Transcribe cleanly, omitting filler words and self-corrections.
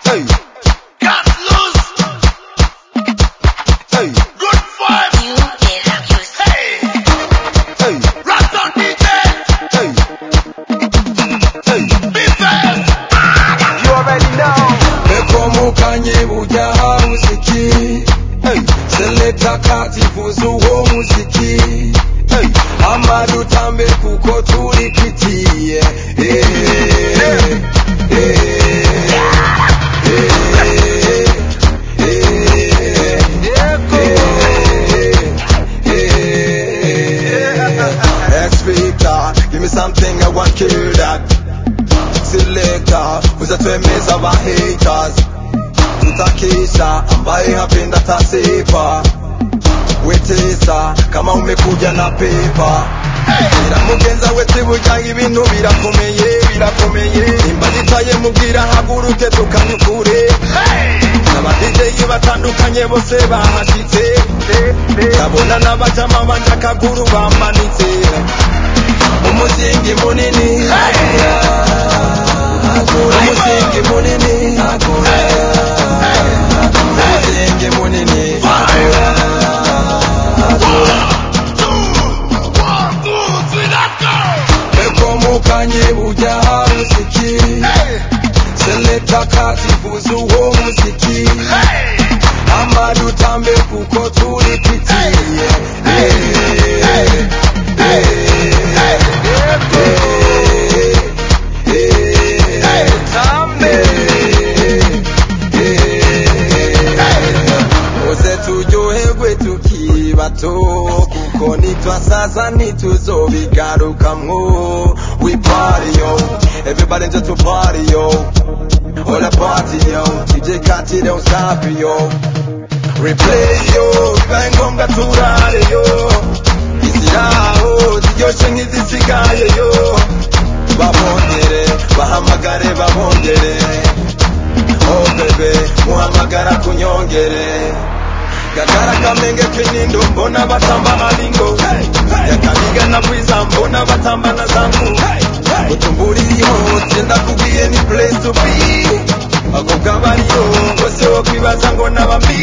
Hey, got loose. Hey, good vibes. You get abused. Hey, hey, rock on DJ. Hey, hey, be fast. You already know. Mekomukanye bujaha muziki. Hey, Seleta kati fuzu wo muziki. hey, Amadu tambe kuko tulipitie. Ex-speaker, give me something I want kill that. Selector, uzatwemeza ba haters. Tutakisha ambaye hapenda tasifa. Wetesa kama umekuja na pepa. Ira mugenza wese bujanga ibintu birakomeye. Imba zitaye mubwira haguruke tukanyukure. N'aba DJ batandukanye bose bahashitse. Ndabona n'abajama banje akaguru bamanitse. Umuzingi munini umuzingi munini umuzingi munini Mekomukanye bujaha muziki. Seleta kati fuzu wo muziki. Amadu tambe kuko tulipitie. Ose turyoherwe tukiri bato kuko nitwasaza ntituzobigarukamwo. We party yo, everybody just to party yo. All a party yo, DJ Kati don't stop yo. Replay yo, bibaye ngombwa turare yo. Iziraho ziryoshe nk'izisigaye yo. Babongere, bahamagare babongere. Oh bebe, muhamagara kunyongere. Gagara kamenge kinindo mbona batamba alingo. Yakamiga na bwiza mbona batamba na zangu. Butumburi iriho tenda kubwiye ni place to be. Ako kabariyo bose wo kwibaza ngo nabambi.